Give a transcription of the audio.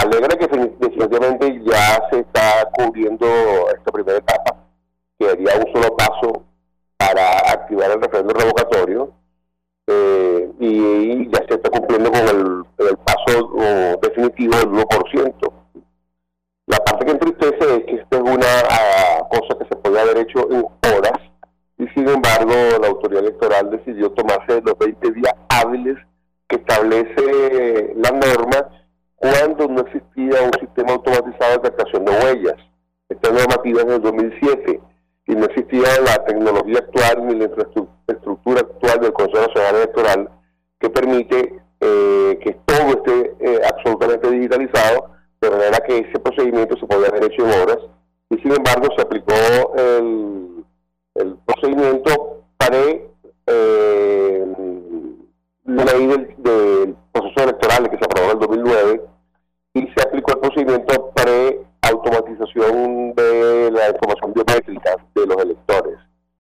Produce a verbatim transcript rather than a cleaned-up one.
alegra que definitivamente ya se está cubriendo esta primera etapa, que haría un solo paso para activar el referéndum revocatorio, eh, y ya se está cumpliendo con el, el paso uh, definitivo del uno por ciento. La parte que entristece es que esta es una uh, cosa que se podía haber hecho en horas, y sin embargo la autoridad electoral decidió tomarse los veinte días hábiles que establece la norma cuando no existía un sistema automatizado de captación de huellas. Esta normativa es del dos mil siete y no existía la tecnología actual ni la infraestructura actual del Consejo Nacional Electoral que permite eh, que todo esté eh, absolutamente digitalizado, de manera que ese procedimiento se podía haber hecho en horas, y sin embargo se aplicó el, el procedimiento pre eh, ley del, del proceso electoral que se aprobó en el dos mil nueve, y se aplicó el procedimiento pre automatización de la información biométrica de los electores.